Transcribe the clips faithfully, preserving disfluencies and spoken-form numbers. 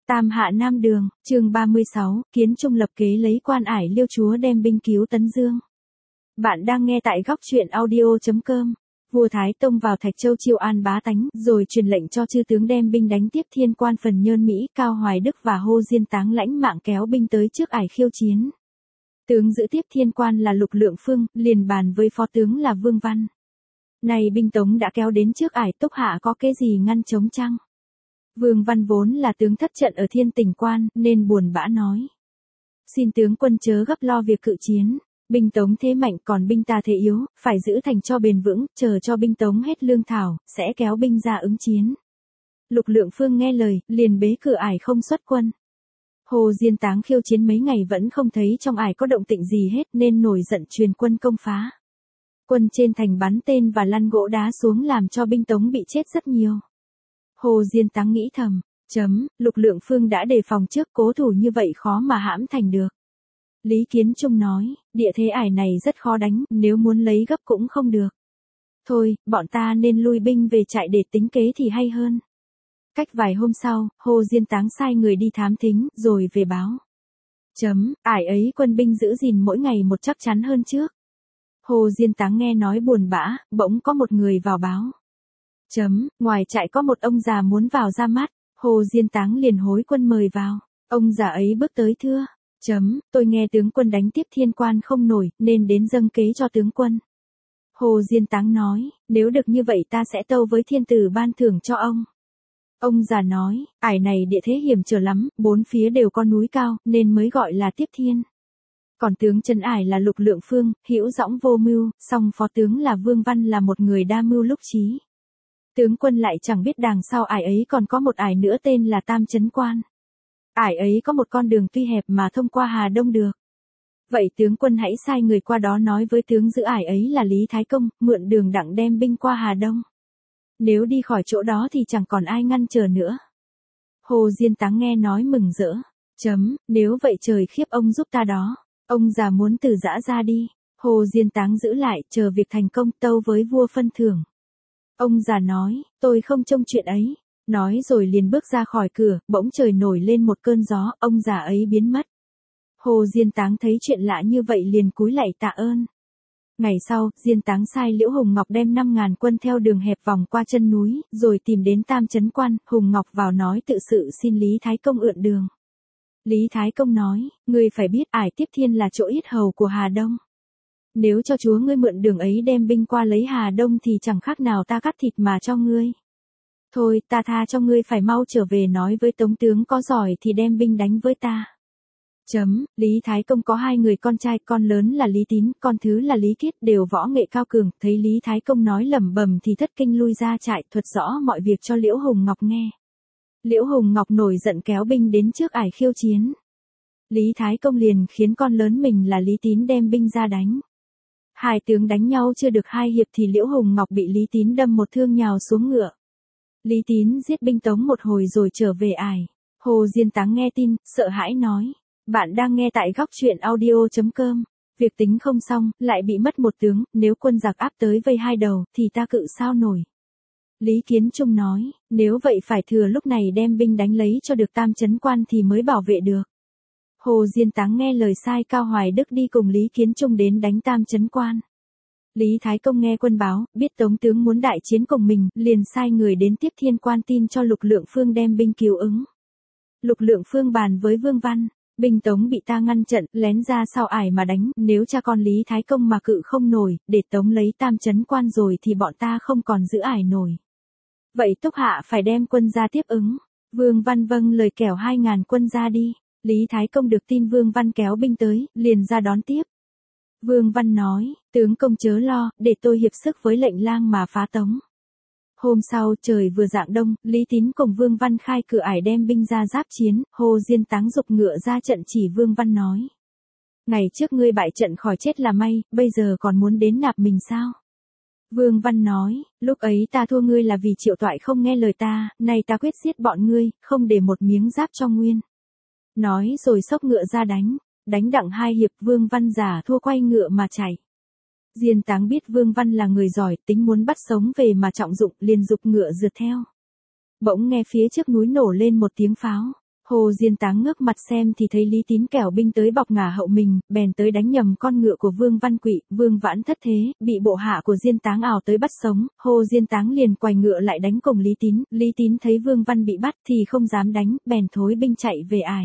Tam hạ Nam Đường, chương ba mươi sáu, Kiến Trung lập kế lấy Quan Ải Liêu chúa đem binh cứu Tấn Dương. Bạn đang nghe tại góc truyện audio chấm com. Vua Thái Tông vào Thạch Châu chiêu an bá tánh, rồi truyền lệnh cho chư tướng đem binh đánh tiếp Thiên Quan Phần Nhơn Mỹ, Cao Hoài Đức và Hô Diên Táng lãnh mạng kéo binh tới trước Ải khiêu chiến. Tướng giữ tiếp Thiên Quan là Lục Lượng Phương, liền bàn với phó tướng là Vương Văn. Này binh Tống đã kéo đến trước Ải, Túc hạ có kế gì ngăn chống chăng? Vương Văn vốn là tướng thất trận ở Thiên Tình Quan, nên buồn bã nói. Xin tướng quân chớ gấp lo việc cự chiến, binh Tống thế mạnh còn binh ta thế yếu, phải giữ thành cho bền vững, chờ cho binh Tống hết lương thảo, sẽ kéo binh ra ứng chiến. Lục Lượng Phương nghe lời, liền bế cửa Ải không xuất quân. Hồ Diên Táng khiêu chiến mấy ngày vẫn không thấy trong Ải có động tĩnh gì hết nên nổi giận truyền quân công phá. Quân trên thành bắn tên và lăn gỗ đá xuống làm cho binh Tống bị chết rất nhiều. Hồ Diên Táng nghĩ thầm, chấm, Lục Lượng Phương đã đề phòng trước, cố thủ như vậy khó mà hãm thành được. Lý Kiến Trung nói, địa thế Ải này rất khó đánh, nếu muốn lấy gấp cũng không được. Thôi, bọn ta nên lui binh về trại để tính kế thì hay hơn. Cách vài hôm sau, Hồ Diên Táng sai người đi thám thính, rồi về báo. Chấm, Ải ấy quân binh giữ gìn mỗi ngày một chắc chắn hơn trước. Hồ Diên Táng nghe nói buồn bã, bỗng có một người vào báo. Chấm, ngoài trại có một ông già muốn vào ra mắt, Hồ Diên Táng liền hối quân mời vào. Ông già ấy bước tới thưa, chấm, tôi nghe tướng quân đánh tiếp Thiên Quan không nổi, nên đến dâng kế cho tướng quân. Hồ Diên Táng nói, nếu được như vậy ta sẽ tâu với thiên tử ban thưởng cho ông. Ông già nói, Ải này địa thế hiểm trở lắm, bốn phía đều có núi cao, nên mới gọi là tiếp thiên. Còn tướng trấn Ải là Lục Lượng Phương, hữu dõng vô mưu, song phó tướng là Vương Văn là một người đa mưu lúc trí. Tướng quân lại chẳng biết đằng sau Ải ấy còn có một Ải nữa tên là Tam Chấn Quan. Ải ấy có một con đường tuy hẹp mà thông qua Hà Đông được. Vậy tướng quân hãy sai người qua đó nói với tướng giữ Ải ấy là Lý Thái Công, mượn đường đặng đem binh qua Hà Đông. Nếu đi khỏi chỗ đó thì chẳng còn ai ngăn trở nữa. Hồ Diên Táng nghe nói mừng rỡ. Chấm, nếu vậy trời khiếp ông giúp ta đó. Ông già muốn từ giã ra đi. Hồ Diên Táng giữ lại, chờ việc thành công tâu với vua phân thưởng. Ông già nói, tôi không trông chuyện ấy. Nói rồi liền bước ra khỏi cửa, bỗng trời nổi lên một cơn gió, ông già ấy biến mất. Hồ Diên Táng thấy chuyện lạ như vậy liền cúi lạy tạ ơn. Ngày sau, Diên Táng sai Liễu Hùng Ngọc đem năm ngàn quân theo đường hẹp vòng qua chân núi, rồi tìm đến Tam Chấn Quan, Hùng Ngọc vào nói tự sự xin Lý Thái Công ượn đường. Lý Thái Công nói, ngươi phải biết Ải Tiếp Thiên là chỗ yết hầu của Hà Đông. Nếu cho chúa ngươi mượn đường ấy đem binh qua lấy Hà Đông thì chẳng khác nào ta cắt thịt mà cho ngươi. Thôi, ta tha cho ngươi, phải mau trở về nói với Tống tướng có giỏi thì đem binh đánh với ta. Chấm, Lý Thái Công có hai người con trai, con lớn là Lý Tín, con thứ là Lý Kiết, đều võ nghệ cao cường, thấy Lý Thái Công nói lẩm bẩm thì thất kinh lui ra trại, thuật rõ mọi việc cho Liễu Hùng Ngọc nghe. Liễu Hùng Ngọc nổi giận kéo binh đến trước Ải khiêu chiến. Lý Thái Công liền khiến con lớn mình là Lý Tín đem binh ra đánh. Hai tướng đánh nhau chưa được hai hiệp thì Liễu Hùng Ngọc bị Lý Tín đâm một thương nhào xuống ngựa. Lý Tín giết binh Tống một hồi rồi trở về Ải. Hồ Diên Táng nghe tin, sợ hãi nói. Bạn đang nghe tại góc truyện audio chấm com. Việc tính không xong, lại bị mất một tướng, nếu quân giặc áp tới vây hai đầu, thì ta cự sao nổi. Lý Kiến Trung nói, nếu vậy phải thừa lúc này đem binh đánh lấy cho được Tam Chấn Quan thì mới bảo vệ được. Hồ Diên Táng nghe lời sai Cao Hoài Đức đi cùng Lý Kiến Trung đến đánh Tam Chấn Quan. Lý Thái Công nghe quân báo, biết Tống tướng muốn đại chiến cùng mình, liền sai người đến tiếp Thiên Quan tin cho Lục Lượng Phương đem binh cứu ứng. Lục Lượng Phương bàn với Vương Văn, binh Tống bị ta ngăn trận, lén ra sau Ải mà đánh, nếu cha con Lý Thái Công mà cự không nổi, để Tống lấy Tam Chấn Quan rồi thì bọn ta không còn giữ Ải nổi. Vậy Túc hạ phải đem quân ra tiếp ứng. Vương Văn vâng lời kẻo hai ngàn quân ra đi. Lý Thái Công được tin Vương Văn kéo binh tới, liền ra đón tiếp. Vương Văn nói, tướng công chớ lo, để tôi hiệp sức với lệnh lang mà phá Tống. Hôm sau, trời vừa rạng đông, Lý Tín cùng Vương Văn khai cửa Ải đem binh ra giáp chiến, Hồ Diên Táng giục ngựa ra trận chỉ Vương Văn nói. Ngày trước ngươi bại trận khỏi chết là may, bây giờ còn muốn đến nạp mình sao? Vương Văn nói, lúc ấy ta thua ngươi là vì Triệu Toại không nghe lời ta, nay ta quyết giết bọn ngươi, không để một miếng giáp cho nguyên. Nói rồi xốc ngựa ra đánh, đánh đặng hai hiệp Vương Văn giả thua quay ngựa mà chạy. Diên Táng biết Vương Văn là người giỏi, tính muốn bắt sống về mà trọng dụng, liền giục ngựa rượt theo. Bỗng nghe phía trước núi nổ lên một tiếng pháo. Hồ Diên Táng ngước mặt xem thì thấy Lý Tín kẻo binh tới bọc ngả hậu mình, bèn tới đánh nhầm con ngựa của Vương Văn Quỵ, Vương Vãn thất thế, bị bộ hạ của Diên Táng ảo tới bắt sống, Hồ Diên Táng liền quay ngựa lại đánh cùng Lý Tín, Lý Tín thấy Vương Văn bị bắt thì không dám đánh, bèn thối binh chạy về ải.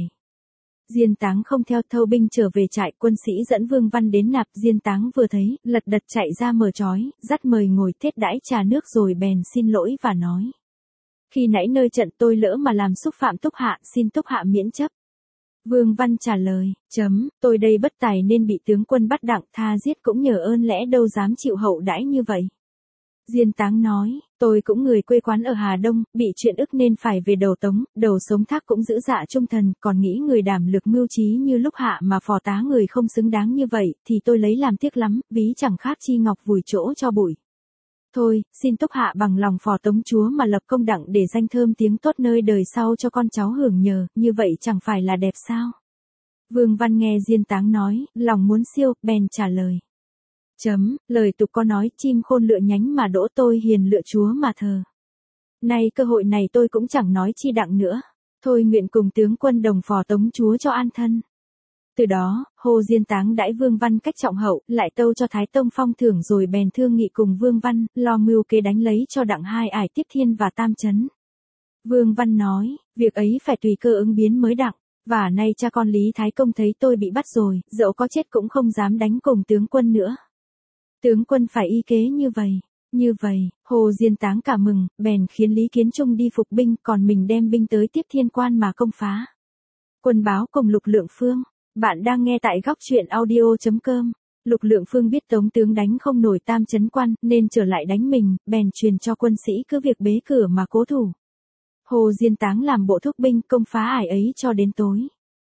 Diên Táng không theo, thâu binh trở về trại, quân sĩ dẫn Vương Văn đến nạp, Diên Táng vừa thấy, lật đật chạy ra mở trói, dắt mời ngồi thiết đãi trà nước rồi bèn xin lỗi và nói. Khi nãy nơi trận tôi lỡ mà làm xúc phạm Túc Hạ, xin Túc Hạ miễn chấp. Vương Văn trả lời, chấm, tôi đây bất tài nên bị tướng quân bắt đặng, tha giết cũng nhờ ơn, lẽ đâu dám chịu hậu đãi như vậy. Diên Táng nói, tôi cũng người quê quán ở Hà Đông, bị chuyện ức nên phải về đầu Tống, đầu sống thác cũng giữ dạ trung thần, còn nghĩ người đảm lực mưu trí như lúc Hạ mà phò tá người không xứng đáng như vậy, thì tôi lấy làm tiếc lắm, ví chẳng khác chi ngọc vùi chỗ cho bụi. Thôi, xin Túc Hạ bằng lòng phò Tống chúa mà lập công đặng để danh thơm tiếng tốt nơi đời sau cho con cháu hưởng nhờ, như vậy chẳng phải là đẹp sao? Vương Văn nghe Diên Táng nói, lòng muốn siêu, bèn trả lời. Chấm, lời tục có nói, chim khôn lựa nhánh mà đỗ, tôi hiền lựa chúa mà thờ. Nay cơ hội này tôi cũng chẳng nói chi đặng nữa. Thôi nguyện cùng tướng quân đồng phò Tống chúa cho an thân. Từ đó, Hồ Diên Táng đãi Vương Văn cách trọng hậu, lại tâu cho Thái Tông phong thưởng rồi bèn thương nghị cùng Vương Văn, lo mưu kế đánh lấy cho đặng hai ải Tiếp Thiên và Tam Chấn. Vương Văn nói, việc ấy phải tùy cơ ứng biến mới đặng, và nay cha con Lý Thái Công thấy tôi bị bắt rồi, dẫu có chết cũng không dám đánh cùng tướng quân nữa. Tướng quân phải y kế như vậy. Như vậy, Hồ Diên Táng cả mừng, bèn khiến Lý Kiến Trung đi phục binh, còn mình đem binh tới Tiếp Thiên Quan mà công phá. Quân báo cùng Lục Lượng Phương. Bạn đang nghe tại góc truyện audio chấm com. Lục Lượng Phương biết Tống tướng đánh không nổi Tam Chấn Quan, nên trở lại đánh mình, bèn truyền cho quân sĩ cứ việc bế cửa mà cố thủ. Hồ Diên Táng làm bộ thúc binh công phá ải ấy cho đến tối.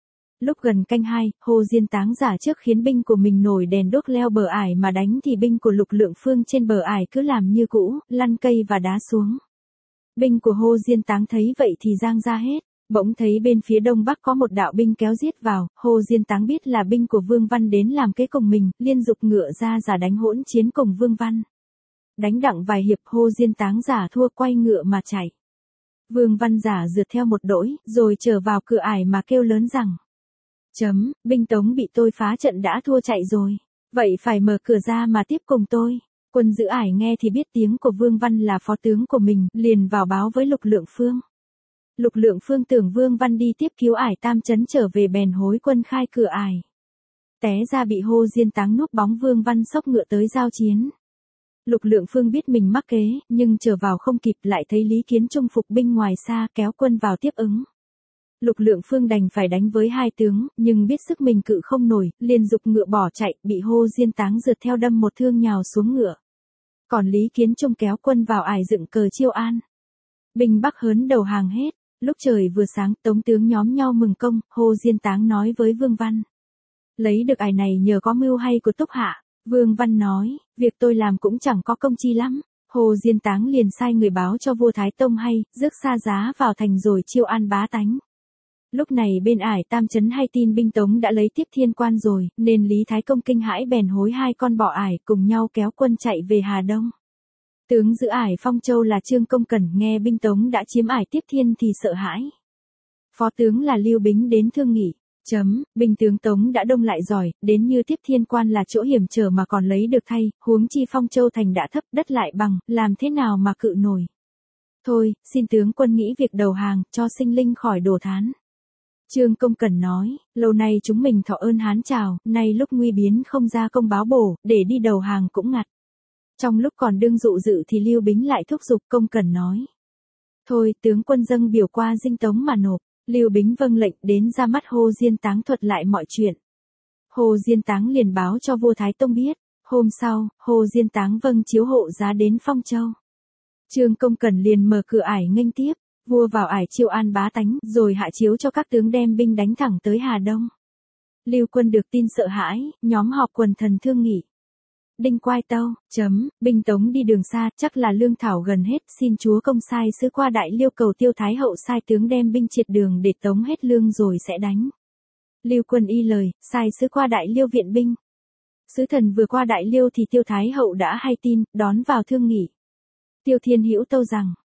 Lúc gần canh hai, Hồ Diên Táng giả trước khiến binh của mình nổi đèn đốt leo bờ ải mà đánh thì binh của Lục Lượng Phương trên bờ ải cứ làm như cũ, lăn cây và đá xuống. Binh của Hồ Diên Táng thấy vậy thì giang ra hết. Bỗng thấy bên phía đông bắc có một đạo binh kéo giết vào, Hồ Diên Táng biết là binh của Vương Văn đến làm kế cùng mình, liên dục ngựa ra giả đánh hỗn chiến cùng Vương Văn. Đánh đặng vài hiệp, Hồ Diên Táng giả thua, quay ngựa mà chạy. Vương Văn giả rượt theo một đỗi, rồi trở vào cửa ải mà kêu lớn rằng. Chấm, binh Tống bị tôi phá trận đã thua chạy rồi. Vậy phải mở cửa ra mà tiếp cùng tôi. Quân giữ ải nghe thì biết tiếng của Vương Văn là phó tướng của mình, liền vào báo với Lục Lượng Phương. Lục Lượng Phương tưởng Vương Văn đi tiếp cứu ải Tam Chấn trở về bèn hối quân khai cửa ải. Té ra bị Hồ Diên Táng núp bóng Vương Văn xốc ngựa tới giao chiến. Lục Lượng Phương biết mình mắc kế, nhưng trở vào không kịp, lại thấy Lý Kiến Trung phục binh ngoài xa kéo quân vào tiếp ứng. Lục Lượng Phương đành phải đánh với hai tướng, nhưng biết sức mình cự không nổi, liền dục ngựa bỏ chạy, bị Hồ Diên Táng rượt theo đâm một thương nhào xuống ngựa. Còn Lý Kiến Trung kéo quân vào ải dựng cờ chiêu an. Binh Bắc hớn đầu hàng hết. Lúc trời vừa sáng, Tống tướng nhóm nhau mừng công, Hồ Diên Táng nói với Vương Văn. Lấy được ải này nhờ có mưu hay của Túc Hạ. Vương Văn nói, việc tôi làm cũng chẳng có công chi lắm. Hồ Diên Táng liền sai người báo cho vua Thái Tông hay, rước xa giá vào thành rồi chiêu an bá tánh. Lúc này bên ải Tam Chấn hay tin binh Tống đã lấy Tiếp Thiên Quan rồi, nên Lý Thái Công kinh hãi bèn hối hai con bọ ải cùng nhau kéo quân chạy về Hà Đông. Tướng giữ ải Phong Châu là Trương Công Cẩn nghe binh Tống đã chiếm ải Tiếp Thiên thì sợ hãi. Phó tướng là Lưu Bính đến thương nghị. Chấm, binh tướng Tống đã đông lại giỏi, đến như Tiếp Thiên Quan là chỗ hiểm trở mà còn lấy được thay, huống chi Phong Châu thành đã thấp, đất lại bằng, làm thế nào mà cự nổi. Thôi, xin tướng quân nghĩ việc đầu hàng, cho sinh linh khỏi đổ thán. Trương Công Cẩn nói, lâu nay chúng mình thọ ơn Hán chào, nay lúc nguy biến không ra công báo bổ, để đi đầu hàng cũng ngặt. Trong lúc còn đương dụ dự thì Lưu Bính lại thúc giục. Công Cẩn nói. Thôi, tướng quân dâng biểu qua dinh Tống mà nộp. Lưu Bính vâng lệnh đến ra mắt Hồ Diên Táng thuật lại mọi chuyện. Hồ Diên Táng liền báo cho vua Thái Tông biết. Hôm sau, Hồ Diên Táng vâng chiếu hộ giá đến Phong Châu. Trương Công Cẩn liền mở cửa ải nghênh tiếp. Vua vào ải chiêu an bá tánh, rồi hạ chiếu cho các tướng đem binh đánh thẳng tới Hà Đông. Lưu quân được tin sợ hãi, nhóm họp quần thần thương nghị. Đinh Quai Tâu, chấm, binh Tống đi đường xa, chắc là lương thảo gần hết, xin chúa công sai sứ qua Đại Liêu cầu Tiêu Thái hậu sai tướng đem binh triệt đường để tống hết lương rồi sẽ đánh. Lưu quân y lời, sai sứ qua Đại Liêu viện binh. Sứ thần vừa qua Đại Liêu thì Tiêu Thái hậu đã hay tin, đón vào thương nghị. Tiêu Thiên Hữu tâu rằng,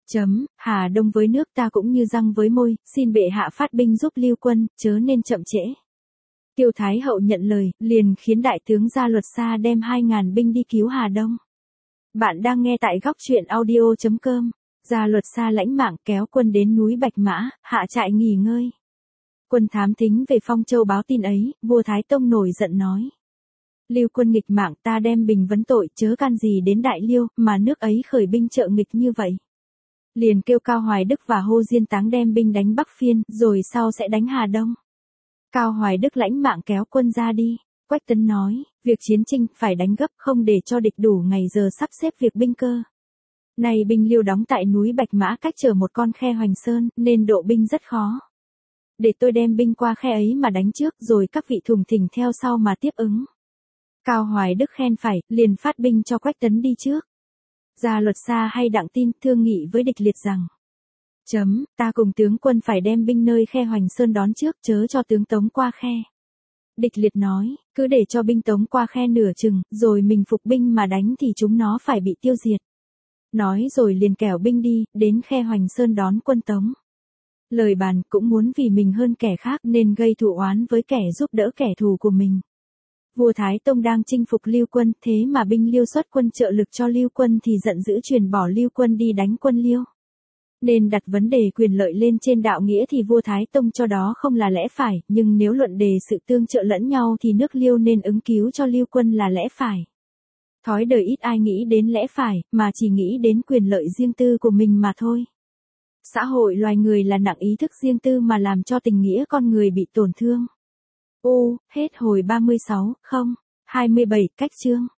Chấm, Hà Đông với nước ta cũng như răng với môi, xin bệ hạ phát binh giúp Lưu Quân, chớ nên chậm trễ. Tiêu Thái Hậu nhận lời, liền khiến đại tướng Gia Luật Sa đem hai ngàn binh đi cứu Hà Đông. Bạn đang nghe tại góc truyện audio chấm com. Gia Luật Sa lãnh mạng kéo quân đến núi Bạch Mã, hạ trại nghỉ ngơi. Quân thám thính về Phong Châu báo tin ấy, vua Thái Tông nổi giận nói. Lưu Quân nghịch mạng, ta đem bình vấn tội, chớ can gì đến Đại Liêu, mà nước ấy khởi binh trợ nghịch như vậy. Liền kêu Cao Hoài Đức và Hô Diên Táng đem binh đánh Bắc Phiên, rồi sau sẽ đánh Hà Đông. Cao Hoài Đức lãnh mạng kéo quân ra đi. Quách Tấn nói, việc chiến tranh phải đánh gấp, không để cho địch đủ ngày giờ sắp xếp việc binh cơ. Này binh Liêu đóng tại núi Bạch Mã cách trở một con khe Hoành Sơn, nên độ binh rất khó. Để tôi đem binh qua khe ấy mà đánh trước, rồi các vị thùng thình theo sau mà tiếp ứng. Cao Hoài Đức khen phải, liền phát binh cho Quách Tấn đi trước. Gia Luật Sa hay đặng tin thương nghị với địch liệt rằng. Chấm, ta cùng tướng quân phải đem binh nơi khe Hoành Sơn đón trước, chớ cho tướng Tống qua khe. Địch liệt nói, cứ để cho binh Tống qua khe nửa chừng, rồi mình phục binh mà đánh thì chúng nó phải bị tiêu diệt. Nói rồi liền kẻo binh đi, đến khe Hoành Sơn đón quân Tống. Lời bàn cũng muốn vì mình hơn kẻ khác nên gây thù oán với kẻ giúp đỡ kẻ thù của mình. Vua Thái Tông đang chinh phục Lưu Quân, thế mà binh Liêu xuất quân trợ lực cho Lưu Quân thì giận dữ truyền bỏ Lưu Quân đi đánh quân Liêu. Nên đặt vấn đề quyền lợi lên trên đạo nghĩa thì vua Thái Tông cho đó không là lẽ phải, nhưng nếu luận đề sự tương trợ lẫn nhau thì nước Liêu nên ứng cứu cho Lưu Quân là lẽ phải. Thói đời ít ai nghĩ đến lẽ phải, mà chỉ nghĩ đến quyền lợi riêng tư của mình mà thôi. Xã hội loài người là nặng ý thức riêng tư mà làm cho tình nghĩa con người bị tổn thương. Ô, hết hồi ba mươi sáu, không, hai mươi bảy, cách chương.